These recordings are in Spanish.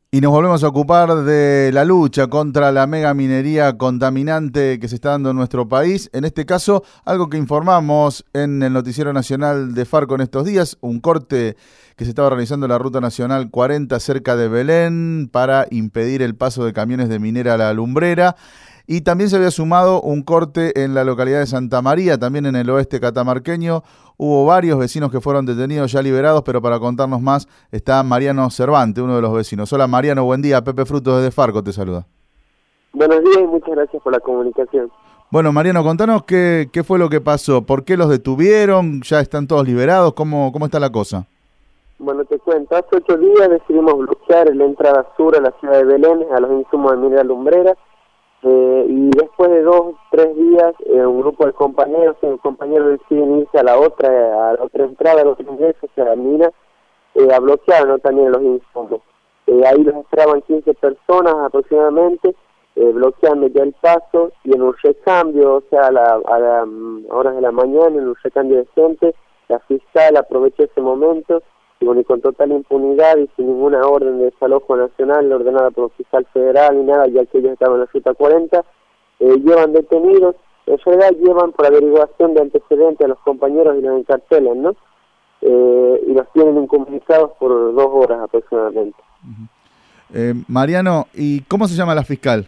Y nos volvemos a ocupar de la lucha contra la mega minería contaminante que se está dando en nuestro país. En este caso, algo que informamos en el Noticiero Nacional de Farco en estos días, un corte que se estaba realizando en la Ruta Nacional 40 cerca de Belén para impedir el paso de camiones de minera a la lumbrera. Y también se había sumado un corte en la localidad de Santa María, también en el oeste catamarqueño. Hubo varios vecinos que fueron detenidos, ya liberados, pero para contarnos más está Mariano Cervante, uno de los vecinos. Hola Mariano, buen día. Pepe Frutos desde Farco te saluda. Buenos días y muchas gracias por la comunicación. Bueno, Mariano, contanos qué fue lo que pasó, por qué los detuvieron, ya están todos liberados, cómo está la cosa. Bueno, te cuento, hace 8 días decidimos bloquear la entrada sur a la ciudad de Belén, a los insumos de minera lumbrera, y después de 2-3 días, un grupo de compañeros deciden irse a la otra entrada, al otro ingreso, hacia la mina, a bloquear, ¿no?, también los insumos. Ahí los esperaban 15 personas aproximadamente, bloqueando ya el paso, y en un recambio, o sea, a las horas de la mañana, en un recambio de gente, la fiscal aprovechó ese momento, y bueno, y con total impunidad y sin ninguna orden de desalojo nacional ordenada por un fiscal federal ni nada, ya que ellos estaban en la ruta 40, llevan detenidos, en realidad llevan por averiguación de antecedentes a los compañeros y los encarcelan, ¿no? Y los tienen incomunicados por 2 horas aproximadamente. Mariano, ¿y cómo se llama la fiscal?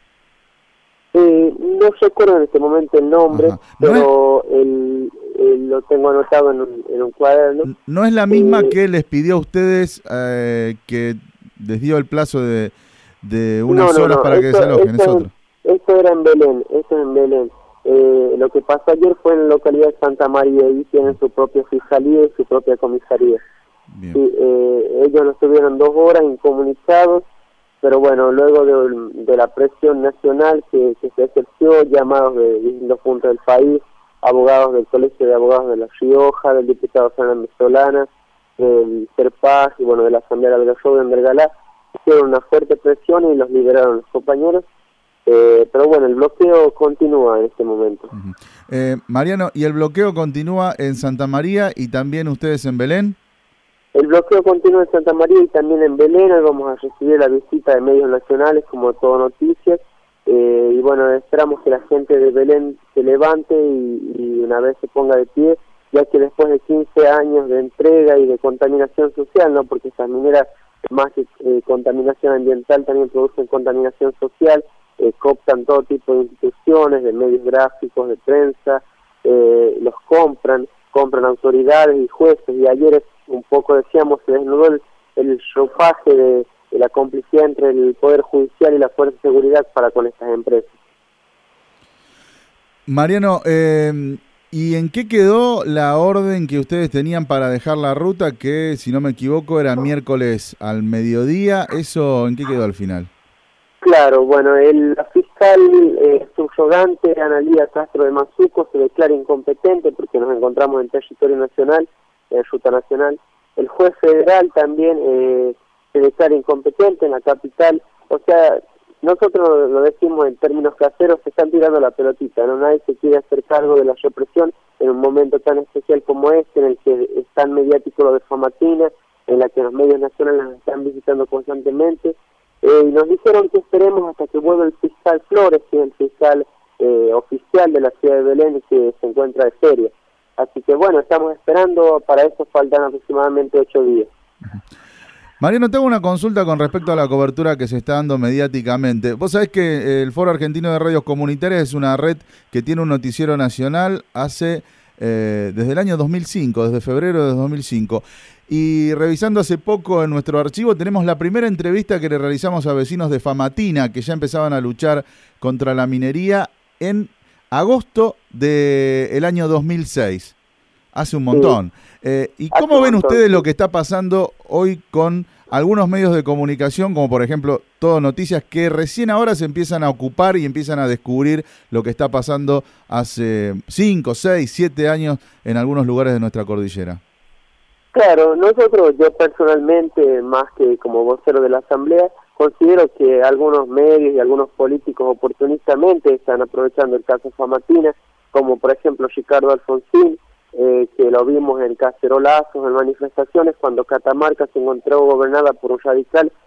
No recuerdo en este momento el nombre, Ajá. pero lo tengo anotado en un cuaderno. ¿No es la misma que les pidió a ustedes que les dio el plazo de unas horas para que desalojen? Es otro. Eso era en Belén, eso es en Belén. Lo que pasó ayer fue en la localidad de Santa María, y tienen su propia fiscalía y su propia comisaría. Bien. Sí, ellos lo estuvieron 2 horas incomunicados, pero bueno, luego de la presión nacional que se ejerció, llamados de distintos puntos del país, abogados del Colegio de Abogados de La Rioja, del diputado Fernández Solana, del CERPAG y bueno, de la Asamblea del Algarrobo de Endergalá, hicieron una fuerte presión y los liberaron los compañeros, pero bueno, el bloqueo continúa en este momento. Mariano, ¿y el bloqueo continúa en Santa María y también ustedes en Belén? El bloqueo continúa en Santa María y también en Belén. Hoy vamos a recibir la visita de medios nacionales como Todo Noticias, y bueno, esperamos que la gente de Belén se levante y una vez se ponga de pie, ya que después de 15 años de entrega y de contaminación social, ¿no?, porque esas mineras, más que contaminación ambiental, también producen contaminación social, cooptan todo tipo de instituciones, de medios gráficos, de prensa, los compran autoridades y jueces, y ayer un poco decíamos, se desnudó el ropaje de la complicidad entre el Poder Judicial y la Fuerza de Seguridad para con estas empresas. Mariano, ¿y en qué quedó la orden que ustedes tenían para dejar la ruta, que si no me equivoco era miércoles al mediodía? ¿Eso en qué quedó al final? Claro, bueno, la fiscal subrogante Analía Castro de Mazuco se declara incompetente porque nos encontramos en territorio nacional, en ruta nacional. El juez federal también se declara incompetente en la capital. O sea, nosotros lo decimos en términos caseros, se están tirando la pelotita, ¿no? Nadie se quiere hacer cargo de la represión en un momento tan especial como este, en el que es tan mediático lo de Famatina, en la que los medios nacionales nos están visitando constantemente. Y nos dijeron que esperemos hasta que vuelva el fiscal Flores, que es el fiscal oficial de la ciudad de Belén, que se encuentra de feria. Así que bueno, estamos esperando, para eso faltan aproximadamente 8 días. Mariano, tengo una consulta con respecto a la cobertura que se está dando mediáticamente. Vos sabés que el Foro Argentino de Radios Comunitarias es una red que tiene un noticiero nacional desde el año 2005, desde febrero de 2005. Y revisando hace poco en nuestro archivo tenemos la primera entrevista que le realizamos a vecinos de Famatina, que ya empezaban a luchar contra la minería en agosto del año 2006. Hace un montón. ¿Y cómo ven ustedes lo que está pasando hoy con algunos medios de comunicación, como por ejemplo Todo Noticias, que recién ahora se empiezan a ocupar y empiezan a descubrir lo que está pasando hace 5, 6, 7 años en algunos lugares de nuestra cordillera? Claro, yo personalmente, más que como vocero de la Asamblea, considero que algunos medios y algunos políticos oportunistamente están aprovechando el caso Famatina, como por ejemplo Ricardo Alfonsín, que lo vimos en cacerolazos, en manifestaciones, cuando Catamarca se encontró gobernada por un radical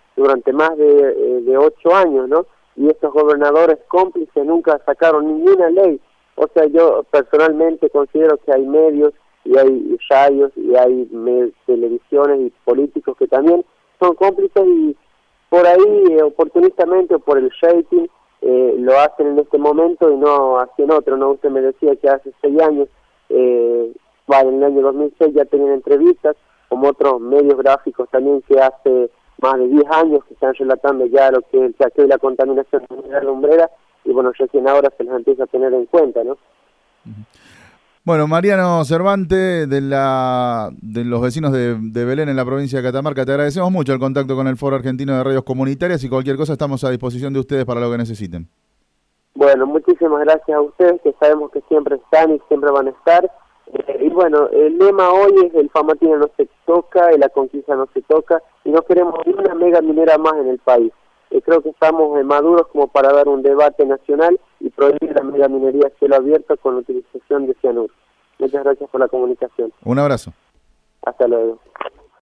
durante más de 8 años, ¿no? Y estos gobernadores cómplices nunca sacaron ninguna ley. O sea, yo personalmente considero que hay medios y hay radios y hay televisiones y políticos que también son cómplices y por ahí oportunistamente o por el rating lo hacen en este momento y no hacen otro, ¿no? Usted me decía que hace 6 años, en el año 2006 ya tenían entrevistas, como otros medios gráficos también que hace más de 10 años que están relatando ya lo que es el saqueo y la contaminación de la lumbrera, y bueno, recién ahora se les empieza a tener en cuenta, ¿no? Bueno, Mariano Cervantes, de los vecinos de Belén en la provincia de Catamarca, te agradecemos mucho el contacto con el Foro Argentino de Radios Comunitarias y cualquier cosa estamos a disposición de ustedes para lo que necesiten. Bueno, muchísimas gracias a ustedes, que sabemos que siempre están y siempre van a estar. Y bueno, el lema hoy es el Famatina no se toca, la Conquista no se toca, y no queremos ni una mega minera más en el país. Creo que estamos maduros como para dar un debate nacional y prohibir la mega minería a cielo abierto con la utilización de cianuro. Muchas gracias por la comunicación. Un abrazo. Hasta luego.